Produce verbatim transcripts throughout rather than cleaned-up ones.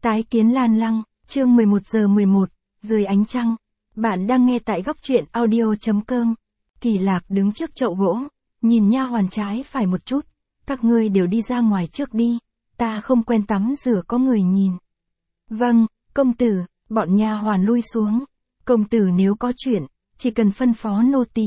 Tái kiến Lan Lăng, chương mười một giờ mười một, dưới ánh trăng. Bạn đang nghe tại góc truyện audio chấm com. Kỳ Lạc đứng trước chậu gỗ, nhìn nha hoàn trái phải một chút. Các ngươi đều đi ra ngoài trước đi, ta không quen tắm rửa có người nhìn. Vâng, công tử, bọn nha hoàn lui xuống. Công tử nếu có chuyện, chỉ cần phân phó nô tỳ.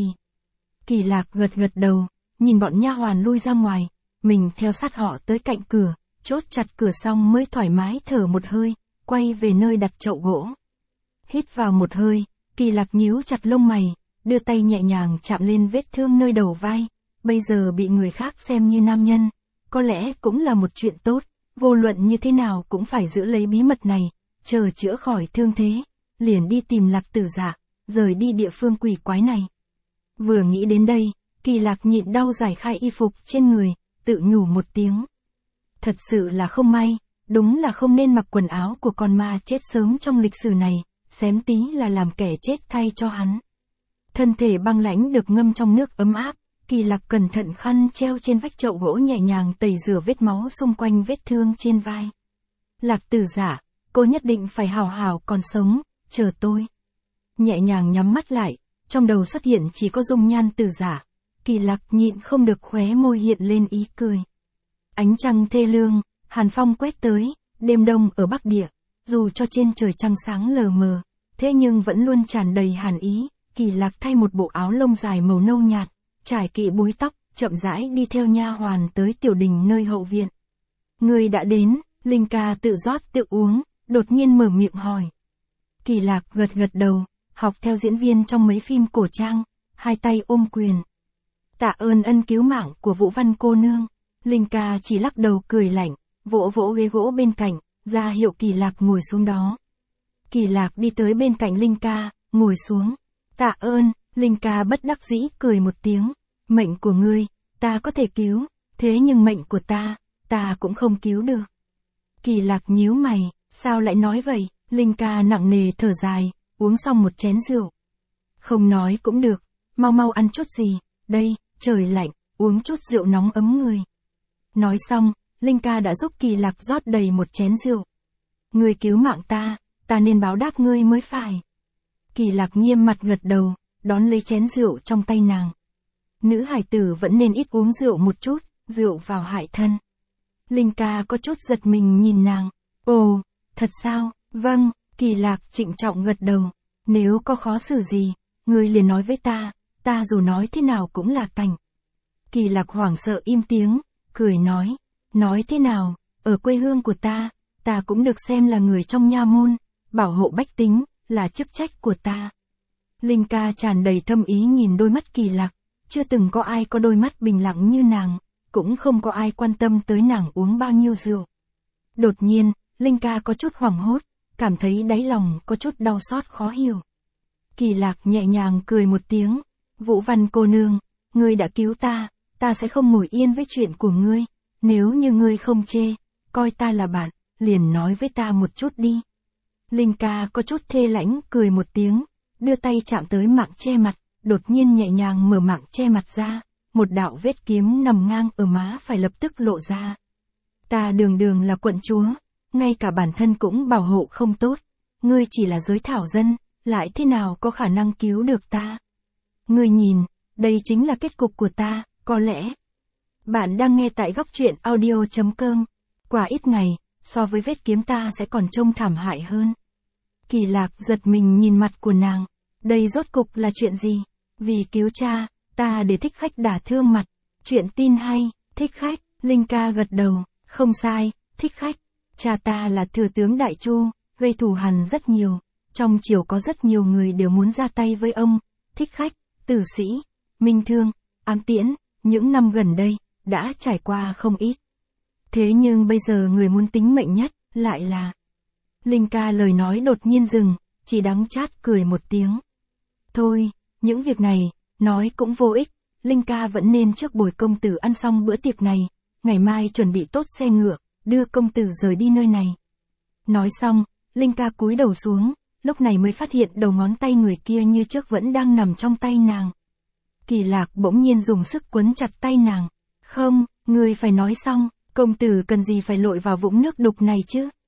Kỳ Lạc gật gật đầu, nhìn bọn nha hoàn lui ra ngoài, mình theo sát họ tới cạnh cửa, chốt chặt cửa xong mới thoải mái thở một hơi, quay về nơi đặt chậu gỗ. Hít vào một hơi, Kỳ Lạc nhíu chặt lông mày, đưa tay nhẹ nhàng chạm lên vết thương nơi đầu vai. Bây giờ bị người khác xem như nam nhân, có lẽ cũng là một chuyện tốt, vô luận như thế nào cũng phải giữ lấy bí mật này, chờ chữa khỏi thương thế, liền đi tìm Lạc Tử Dạ, rời đi địa phương quỷ quái này. Vừa nghĩ đến đây, Kỳ Lạc nhịn đau giải khai y phục trên người, tự nhủ một tiếng. Thật sự là không may, đúng là không nên mặc quần áo của con ma chết sớm trong lịch sử này, xém tí là làm kẻ chết thay cho hắn. Thân thể băng lãnh được ngâm trong nước ấm áp, Kỳ Lạc cẩn thận khăn treo trên vách chậu gỗ nhẹ nhàng tẩy rửa vết máu xung quanh vết thương trên vai. Lạc Tử Dạ, cô nhất định phải hào hào còn sống, chờ tôi. Nhẹ nhàng nhắm mắt lại, trong đầu xuất hiện chỉ có dung nhan Tử Dạ. Kỳ Lạc nhịn không được khóe môi hiện lên ý cười. Ánh trăng thê lương, hàn phong quét tới, đêm đông ở Bắc Địa, dù cho trên trời trăng sáng lờ mờ, thế nhưng vẫn luôn tràn đầy hàn ý. Kỳ Lạc thay một bộ áo lông dài màu nâu nhạt, trải kỵ búi tóc, chậm rãi đi theo nha hoàn tới tiểu đình nơi hậu viện. Người đã đến, Linh ca tự rót tự uống, đột nhiên mở miệng hỏi. Kỳ Lạc gật gật đầu, học theo diễn viên trong mấy phim cổ trang, hai tay ôm quyền. Tạ ơn ân cứu mạng của Vũ Văn cô nương. Linh ca chỉ lắc đầu cười lạnh, vỗ vỗ ghế gỗ bên cạnh, ra hiệu Kỳ Lạc ngồi xuống đó. Kỳ Lạc đi tới bên cạnh Linh ca, ngồi xuống. Tạ ơn, Linh ca bất đắc dĩ cười một tiếng. Mệnh của ngươi, ta có thể cứu, thế nhưng mệnh của ta, ta cũng không cứu được. Kỳ Lạc nhíu mày, sao lại nói vậy? Linh ca nặng nề thở dài, uống xong một chén rượu. Không nói cũng được, mau mau ăn chút gì, đây, trời lạnh, uống chút rượu nóng ấm người. Nói xong, Linh ca đã giúp Kỳ Lạc rót đầy một chén rượu. Ngươi cứu mạng ta, ta nên báo đáp ngươi mới phải. Kỳ Lạc nghiêm mặt gật đầu, đón lấy chén rượu trong tay nàng. Nữ hải tử vẫn nên ít uống rượu một chút, rượu vào hại thân. Linh ca có chút giật mình nhìn nàng. Ồ, thật sao? Vâng, Kỳ Lạc trịnh trọng gật đầu. Nếu có khó xử gì, ngươi liền nói với ta, ta dù nói thế nào cũng là cảnh. Kỳ Lạc hoảng sợ im tiếng, cười nói. Nói thế nào, ở quê hương của ta, ta cũng được xem là người trong nha môn, bảo hộ bách tính, là chức trách của ta. Linh ca tràn đầy thâm ý nhìn đôi mắt Kỳ Lạc, chưa từng có ai có đôi mắt bình lặng như nàng, cũng không có ai quan tâm tới nàng uống bao nhiêu rượu. Đột nhiên, Linh ca có chút hoảng hốt, cảm thấy đáy lòng có chút đau xót khó hiểu. Kỳ Lạc nhẹ nhàng cười một tiếng. Vũ Văn cô nương, ngươi đã cứu ta, ta sẽ không ngồi yên với chuyện của ngươi. Nếu như ngươi không chê, coi ta là bạn, liền nói với ta một chút đi. Linh ca có chút thê lãnh cười một tiếng, đưa tay chạm tới mạng che mặt, đột nhiên nhẹ nhàng mở mạng che mặt ra, một đạo vết kiếm nằm ngang ở má phải lập tức lộ ra. Ta đường đường là quận chúa, ngay cả bản thân cũng bảo hộ không tốt, ngươi chỉ là giới thảo dân, lại thế nào có khả năng cứu được ta. Ngươi nhìn, đây chính là kết cục của ta, có lẽ. Bạn đang nghe tại góc truyện audio chấm com. Qua ít ngày, so với vết kiếm ta sẽ còn trông thảm hại hơn. Kỳ Lạc giật mình nhìn mặt của nàng. Đây rốt cục là chuyện gì? Vì cứu cha, ta để thích khách đả thương mặt. Chuyện tin hay, thích khách, Linh ca gật đầu. Không sai, thích khách. Cha ta là thừa tướng Đại Chu, gây thù hằn rất nhiều. Trong triều có rất nhiều người đều muốn ra tay với ông. Thích khách, tử sĩ, minh thương, ám tiễn, những năm gần đây, đã trải qua không ít. Thế nhưng bây giờ người muốn tính mệnh nhất, lại là... Linh ca lời nói đột nhiên dừng, chỉ đắng chát cười một tiếng. Thôi, những việc này, nói cũng vô ích, Linh ca vẫn nên trước bồi công tử ăn xong bữa tiệc này, ngày mai chuẩn bị tốt xe ngựa, đưa công tử rời đi nơi này. Nói xong, Linh ca cúi đầu xuống, lúc này mới phát hiện đầu ngón tay người kia như trước vẫn đang nằm trong tay nàng. Kỳ Lạc bỗng nhiên dùng sức quấn chặt tay nàng. Không, ngươi phải nói xong, công tử cần gì phải lội vào vũng nước đục này chứ?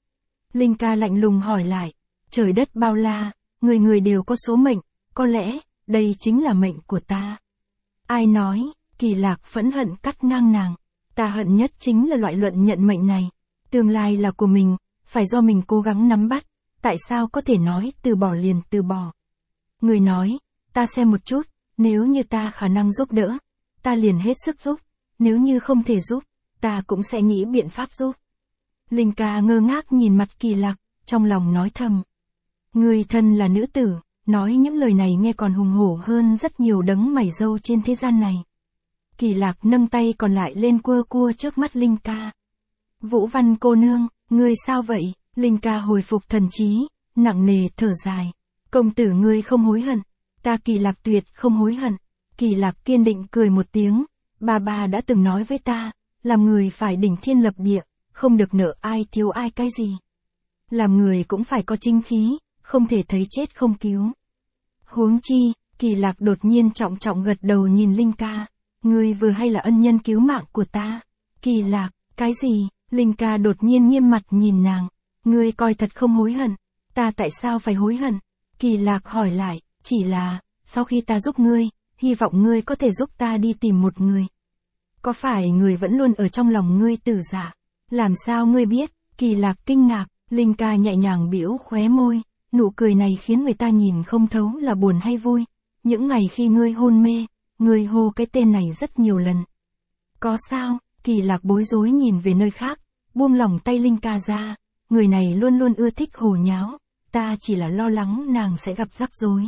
Linh ca lạnh lùng hỏi lại. Trời đất bao la, người người đều có số mệnh, có lẽ, đây chính là mệnh của ta. Ai nói? Kỳ Lạc phẫn hận cắt ngang nàng. Ta hận nhất chính là loại luận nhận mệnh này. Tương lai là của mình, phải do mình cố gắng nắm bắt, tại sao có thể nói từ bỏ liền từ bỏ. Người nói, ta xem một chút, nếu như ta khả năng giúp đỡ, ta liền hết sức giúp, nếu như không thể giúp, ta cũng sẽ nghĩ biện pháp giúp. Linh ca ngơ ngác nhìn mặt Kỳ Lạc, trong lòng nói thầm. Người thân là nữ tử, nói những lời này nghe còn hùng hổ hơn rất nhiều đấng mày râu trên thế gian này. Kỳ Lạc nâng tay còn lại lên cua cua trước mắt Linh ca. Vũ Văn cô nương, ngươi sao vậy? Linh ca hồi phục thần trí, nặng nề thở dài. Công tử ngươi không hối hận, ta Kỳ Lạc tuyệt không hối hận. Kỳ Lạc kiên định cười một tiếng, bà bà đã từng nói với ta, làm người phải đỉnh thiên lập địa, không được nợ ai thiếu ai cái gì. Làm người cũng phải có chính khí, không thể thấy chết không cứu. Huống chi, Kỳ Lạc đột nhiên trọng trọng gật đầu nhìn Linh ca. Ngươi vừa hay là ân nhân cứu mạng của ta. Kỳ Lạc, cái gì? Linh ca đột nhiên nghiêm mặt nhìn nàng. Ngươi coi thật không hối hận. Ta tại sao phải hối hận? Kỳ Lạc hỏi lại, chỉ là, sau khi ta giúp ngươi, hy vọng ngươi có thể giúp ta đi tìm một người. Có phải người vẫn luôn ở trong lòng ngươi Tử Dạ? Làm sao ngươi biết? Kỳ Lạc kinh ngạc, Linh ca nhẹ nhàng biểu khóe môi, nụ cười này khiến người ta nhìn không thấu là buồn hay vui. Những ngày khi ngươi hôn mê, ngươi hô cái tên này rất nhiều lần. Có sao? Kỳ Lạc bối rối nhìn về nơi khác, buông lỏng tay Linh ca ra, người này luôn luôn ưa thích hồ nháo, ta chỉ là lo lắng nàng sẽ gặp rắc rối.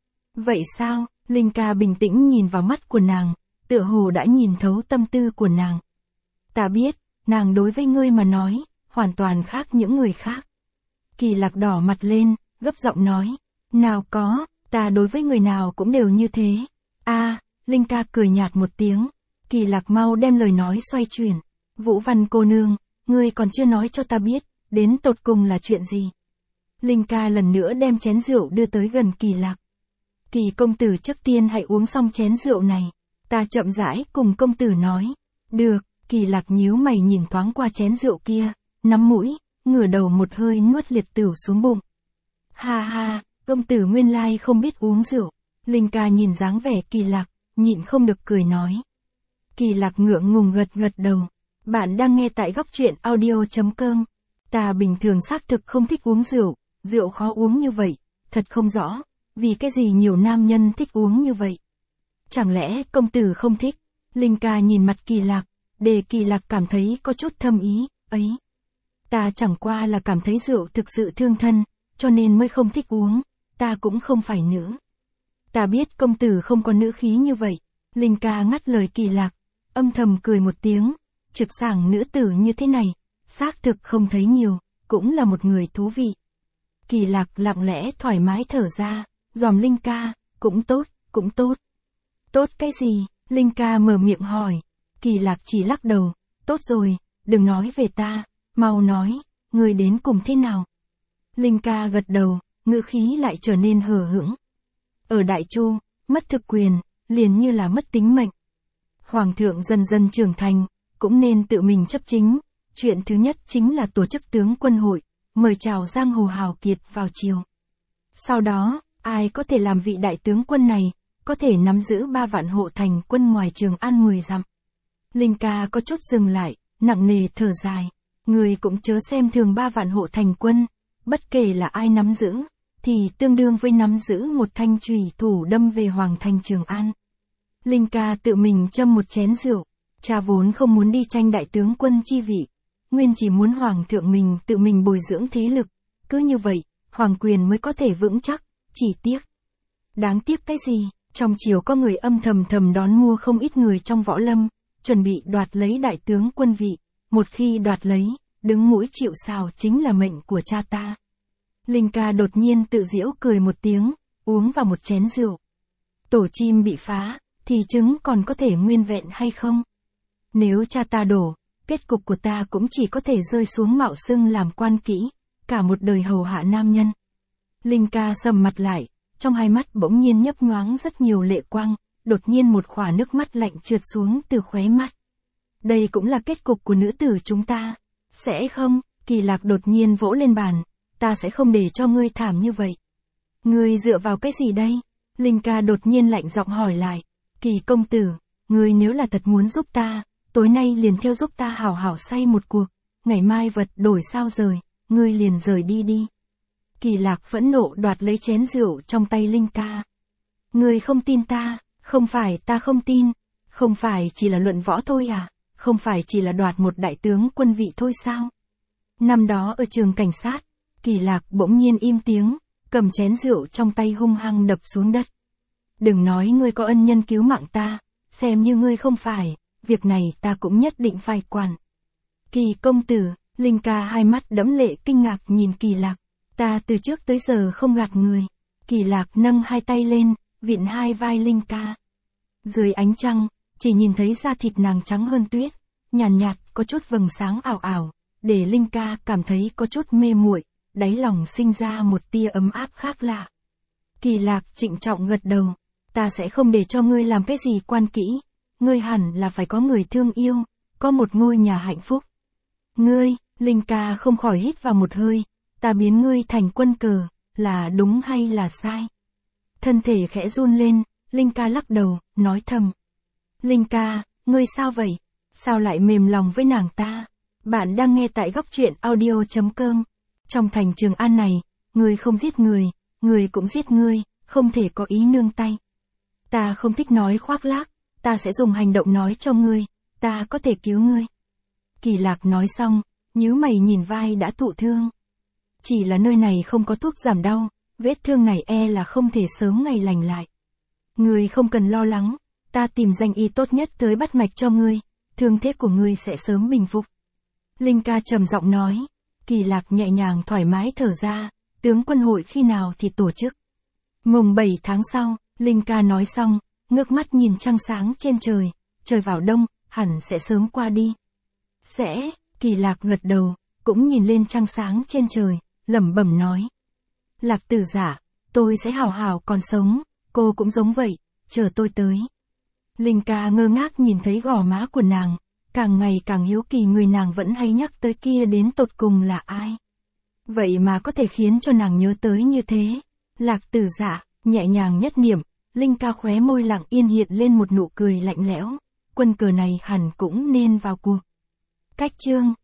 Vậy sao? Linh ca bình tĩnh nhìn vào mắt của nàng, tựa hồ đã nhìn thấu tâm tư của nàng. Ta biết, nàng đối với ngươi mà nói, hoàn toàn khác những người khác. Kỳ Lạc đỏ mặt lên, gấp giọng nói, nào có, ta đối với người nào cũng đều như thế. A, à, Linh ca cười nhạt một tiếng. Kỳ Lạc mau đem lời nói xoay chuyển. Vũ Văn cô nương, ngươi còn chưa nói cho ta biết, đến tột cùng là chuyện gì. Linh ca lần nữa đem chén rượu đưa tới gần Kỳ Lạc. Kỳ công tử trước tiên hãy uống xong chén rượu này. Ta chậm rãi cùng công tử nói. Được, Kỳ Lạc nhíu mày nhìn thoáng qua chén rượu kia, nắm mũi, ngửa đầu một hơi nuốt liệt tửu xuống bụng. Ha ha, công tử nguyên lai không biết uống rượu. Linh ca nhìn dáng vẻ Kỳ Lạc, nhịn không được cười nói. Kỳ Lạc ngượng ngùng gật gật đầu. Bạn đang nghe tại góc truyện audio chấm com. Ta bình thường xác thực không thích uống rượu, rượu khó uống như vậy, thật không rõ, vì cái gì nhiều nam nhân thích uống như vậy. Chẳng lẽ công tử không thích? Linh ca nhìn mặt Kỳ Lạc, để Kỳ Lạc cảm thấy có chút thâm ý, ấy. Ta chẳng qua là cảm thấy rượu thực sự thương thân, cho nên mới không thích uống, ta cũng không phải nữ. Ta biết công tử không có nữ khí như vậy. Linh ca ngắt lời Kỳ Lạc, âm thầm cười một tiếng, trực sảng nữ tử như thế này, xác thực không thấy nhiều, cũng là một người thú vị. Kỳ Lạc lặng lẽ thoải mái thở ra, dòm Linh ca, cũng tốt, cũng tốt. Tốt cái gì? Linh ca mở miệng hỏi. Kỳ Lạc chỉ lắc đầu, tốt rồi, đừng nói về ta, mau nói, người đến cùng thế nào? Linh ca gật đầu, ngữ khí lại trở nên hờ hững. Ở Đại Chu, mất thực quyền, liền như là mất tính mệnh. Hoàng thượng dần dần trưởng thành, cũng nên tự mình chấp chính. Chuyện thứ nhất chính là tổ chức tướng quân hội, mời chào giang hồ hào kiệt vào triều. Sau đó, ai có thể làm vị đại tướng quân này, có thể nắm giữ ba vạn hộ thành quân ngoài Trường An mười dặm. Linh ca có chút dừng lại, nặng nề thở dài. Người cũng chớ xem thường ba vạn hộ thành quân, bất kể là ai nắm giữ, thì tương đương với nắm giữ một thanh chùy thủ đâm về hoàng thành Trường An. Linh ca tự mình châm một chén rượu, cha vốn không muốn đi tranh đại tướng quân chi vị, nguyên chỉ muốn hoàng thượng mình tự mình bồi dưỡng thế lực, cứ như vậy, hoàng quyền mới có thể vững chắc, chỉ tiếc. Đáng tiếc cái gì? Trong triều có người âm thầm thầm đón mua không ít người trong võ lâm, chuẩn bị đoạt lấy đại tướng quân vị, một khi đoạt lấy, đứng mũi chịu sào chính là mệnh của cha ta. Linh ca đột nhiên tự giễu cười một tiếng, uống vào một chén rượu. Tổ chim bị phá, thì trứng còn có thể nguyên vẹn hay không? Nếu cha ta đổ, kết cục của ta cũng chỉ có thể rơi xuống mạo xưng làm quan kỹ, cả một đời hầu hạ nam nhân. Linh ca sầm mặt lại, trong hai mắt bỗng nhiên nhấp nhoáng rất nhiều lệ quang, đột nhiên một khỏa nước mắt lạnh trượt xuống từ khóe mắt. Đây cũng là kết cục của nữ tử chúng ta, sẽ không? Kỳ Lạc đột nhiên vỗ lên bàn, ta sẽ không để cho ngươi thảm như vậy. Ngươi dựa vào cái gì đây? Linh ca đột nhiên lạnh giọng hỏi lại. Kỳ công tử, ngươi nếu là thật muốn giúp ta, tối nay liền theo giúp ta hảo hảo say một cuộc, ngày mai vật đổi sao rời, ngươi liền rời đi đi. Kỳ Lạc phẫn nộ đoạt lấy chén rượu trong tay Linh ca. Ngươi không tin ta, không phải ta không tin, không phải chỉ là luận võ thôi à, không phải chỉ là đoạt một đại tướng quân vị thôi sao? Năm đó ở trường cảnh sát, Kỳ Lạc bỗng nhiên im tiếng, cầm chén rượu trong tay hung hăng đập xuống đất. Đừng nói ngươi có ân nhân cứu mạng ta, xem như ngươi không phải, việc này ta cũng nhất định phải quản. Kỳ công tử, Linh ca hai mắt đẫm lệ kinh ngạc nhìn Kỳ Lạc, ta từ trước tới giờ không gạt người. Kỳ Lạc nâng hai tay lên, vịn hai vai Linh ca. Dưới ánh trăng, chỉ nhìn thấy da thịt nàng trắng hơn tuyết, nhàn nhạt, nhạt, có chút vầng sáng ảo ảo, để Linh ca cảm thấy có chút mê muội, đáy lòng sinh ra một tia ấm áp khác lạ. Kỳ Lạc trịnh trọng gật đầu, ta sẽ không để cho ngươi làm cái gì quan kỹ, ngươi hẳn là phải có người thương yêu, có một ngôi nhà hạnh phúc. Ngươi, Linh ca không khỏi hít vào một hơi, ta biến ngươi thành quân cờ, là đúng hay là sai? Thân thể khẽ run lên, Linh ca lắc đầu, nói thầm. Linh ca, ngươi sao vậy? Sao lại mềm lòng với nàng ta? Bạn đang nghe tại góc truyện audio chấm com. Trong thành Trường An này, ngươi không giết người, người cũng giết ngươi, không thể có ý nương tay. Ta không thích nói khoác lác, ta sẽ dùng hành động nói cho ngươi, ta có thể cứu ngươi. Kỳ Lạc nói xong, nhíu mày nhìn vai đã thụ thương. Chỉ là nơi này không có thuốc giảm đau, vết thương này e là không thể sớm ngày lành lại. Ngươi không cần lo lắng, ta tìm danh y tốt nhất tới bắt mạch cho ngươi, thương thế của ngươi sẽ sớm bình phục. Linh ca trầm giọng nói. Kỳ Lạc nhẹ nhàng thoải mái thở ra, tướng quân hội khi nào thì tổ chức. Mùng bảy tháng sau, Linh ca nói xong, ngước mắt nhìn trăng sáng trên trời, trời vào đông, hẳn sẽ sớm qua đi. Sẽ, Kỳ Lạc gật đầu, cũng nhìn lên trăng sáng trên trời, lẩm bẩm nói. Lạc tử giả, tôi sẽ hào hào còn sống, cô cũng giống vậy, chờ tôi tới. Linh ca ngơ ngác nhìn thấy gò má của nàng, càng ngày càng hiếu kỳ người nàng vẫn hay nhắc tới kia đến tột cùng là ai. Vậy mà có thể khiến cho nàng nhớ tới như thế. Lạc tử giả, nhẹ nhàng nhất niệm, Linh ca khóe môi lặng yên hiện lên một nụ cười lạnh lẽo, quân cờ này hẳn cũng nên vào cuộc. Cách chương